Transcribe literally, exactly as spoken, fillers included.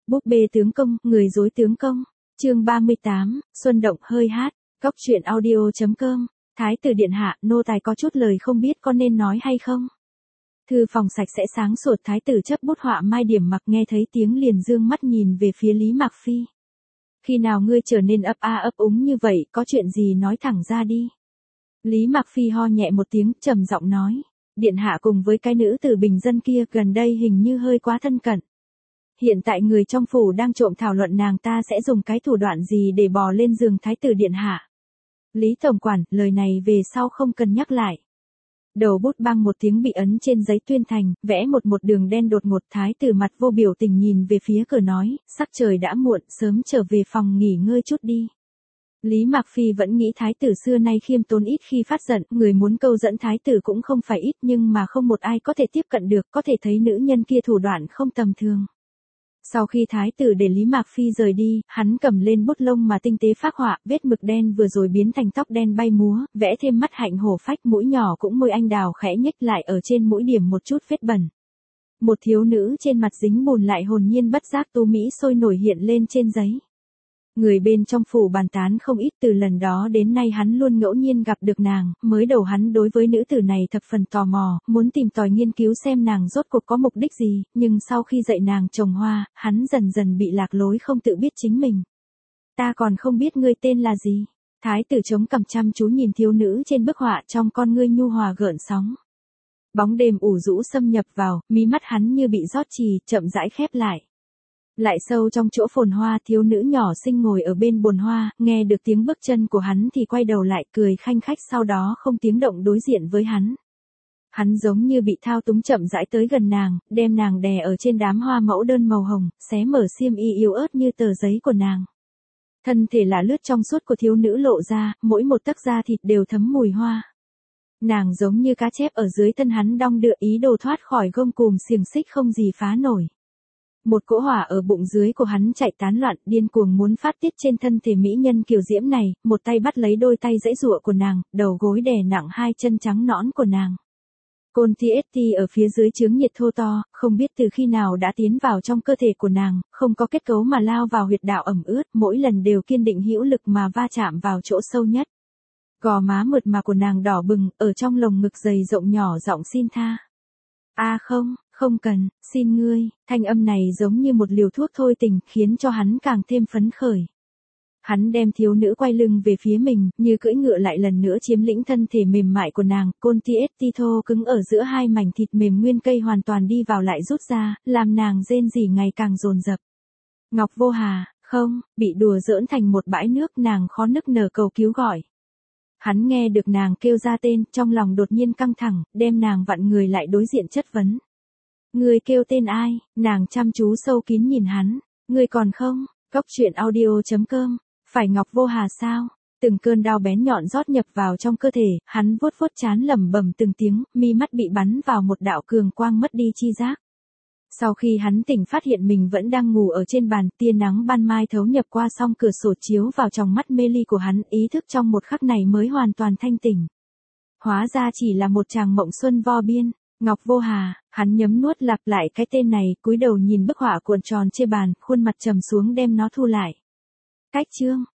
Búp bê tướng công, người dối tướng công. Chương ba mươi tám, Xuân động hơi hát. Cóc truyện audio chấm com. Thái tử điện hạ, nô tài có chút lời không biết có nên nói hay không. Thư phòng sạch sẽ sáng sủa, thái tử chấp bút họa mai điểm mặc, nghe thấy tiếng liền dương mắt nhìn về phía Lý Mạc Phi. Khi nào ngươi trở nên ấp a ấp úng như vậy, có chuyện gì nói thẳng ra đi. Lý Mạc Phi ho nhẹ một tiếng, trầm giọng nói, điện hạ cùng với cái nữ tử bình dân kia gần đây hình như hơi quá thân cận. Hiện tại người trong phủ đang trộm thảo luận nàng ta sẽ dùng cái thủ đoạn gì để bò lên giường thái tử điện hạ. Lý tổng quản, lời này về sau không cần nhắc lại. Đầu bút băng một tiếng bị ấn trên giấy tuyên thành, vẽ một một đường đen đột ngột. Thái tử mặt vô biểu tình nhìn về phía cửa nói, sắc trời đã muộn, sớm trở về phòng nghỉ ngơi chút đi. Lý Mạc Phi vẫn nghĩ thái tử xưa nay khiêm tốn ít khi phát giận, người muốn câu dẫn thái tử cũng không phải ít, nhưng mà không một ai có thể tiếp cận được, có thể thấy nữ nhân kia thủ đoạn không tầm thường. Sau khi thái tử để Lý Mạc Phi rời đi, hắn cầm lên bút lông mà tinh tế phác họa, vết mực đen vừa rồi biến thành tóc đen bay múa, vẽ thêm mắt hạnh hổ phách, mũi nhỏ cũng môi anh đào khẽ nhếch lại, ở trên mũi điểm một chút vết bẩn. Một thiếu nữ trên mặt dính bùn lại hồn nhiên bất giác tú mỹ sôi nổi hiện lên trên giấy. Người bên trong phủ bàn tán không ít, từ lần đó đến nay hắn luôn ngẫu nhiên gặp được nàng, mới đầu hắn đối với nữ tử này thập phần tò mò, muốn tìm tòi nghiên cứu xem nàng rốt cuộc có mục đích gì, nhưng sau khi dạy nàng trồng hoa, hắn dần dần bị lạc lối không tự biết chính mình. Ta còn không biết ngươi tên là gì. Thái tử chống cằm chăm chú nhìn thiếu nữ trên bức họa, trong con ngươi nhu hòa gợn sóng. Bóng đêm ủ rũ xâm nhập vào, mí mắt hắn như bị rót trì, chậm rãi khép lại. Lại sâu trong chỗ phồn hoa, thiếu nữ nhỏ xinh ngồi ở bên bồn hoa, nghe được tiếng bước chân của hắn thì quay đầu lại cười khanh khách, sau đó không tiếng động đối diện với hắn. Hắn giống như bị thao túng chậm rãi tới gần nàng, đem nàng đè ở trên đám hoa mẫu đơn màu hồng, xé mở xiêm y yếu ớt như tờ giấy của nàng. Thân thể lạ lướt trong suốt của thiếu nữ lộ ra, mỗi một tấc da thịt đều thấm mùi hoa. Nàng giống như cá chép ở dưới thân hắn đong đưa, ý đồ thoát khỏi gông cùm xiềng xích không gì phá nổi. Một cỗ hỏa ở bụng dưới của hắn chạy tán loạn, điên cuồng muốn phát tiết trên thân thể mỹ nhân kiều diễm này, một tay bắt lấy đôi tay giãy giụa của nàng, đầu gối đè nặng hai chân trắng nõn của nàng. Côn ti ét ti ở phía dưới chướng nhiệt thô to, không biết từ khi nào đã tiến vào trong cơ thể của nàng, không có kết cấu mà lao vào huyệt đạo ẩm ướt, mỗi lần đều kiên định hữu lực mà va chạm vào chỗ sâu nhất. Gò má mượt mà của nàng đỏ bừng, ở trong lồng ngực dày rộng nhỏ giọng xin tha. A à không, không cần, xin ngươi. Thanh âm này giống như một liều thuốc thôi tình, khiến cho hắn càng thêm phấn khởi. Hắn đem thiếu nữ quay lưng về phía mình, như cưỡi ngựa lại lần nữa chiếm lĩnh thân thể mềm mại của nàng. Côn ti ét ti thô cứng ở giữa hai mảnh thịt mềm nguyên cây hoàn toàn đi vào lại rút ra, làm nàng rên rỉ ngày càng dồn dập. Ngọc Vô Hà, không, bị đùa giỡn thành một bãi nước, nàng khó nức nở cầu cứu gọi. Hắn nghe được nàng kêu ra tên, trong lòng đột nhiên căng thẳng, đem nàng vặn người lại đối diện chất vấn. Ngươi kêu tên ai? Nàng chăm chú sâu kín nhìn hắn. Ngươi còn không? Cóc truyện audio chấm com. Phải Ngọc Vô Hà sao? Từng cơn đau bén nhọn rót nhập vào trong cơ thể, hắn vuốt vuốt trán lẩm bẩm từng tiếng, mi mắt bị bắn vào một đạo cường quang mất đi chi giác. Sau khi hắn tỉnh phát hiện mình vẫn đang ngủ ở trên bàn, tia nắng ban mai thấu nhập qua song cửa sổ chiếu vào trong mắt mê ly của hắn, ý thức trong một khắc này mới hoàn toàn thanh tỉnh. Hóa ra chỉ là một chàng mộng xuân vo biên. Ngọc Vô Hà, hắn nhấm nuốt lặp lại cái tên này, cúi đầu nhìn bức họa cuộn tròn trên bàn, khuôn mặt trầm xuống đem nó thu lại. Cách chương,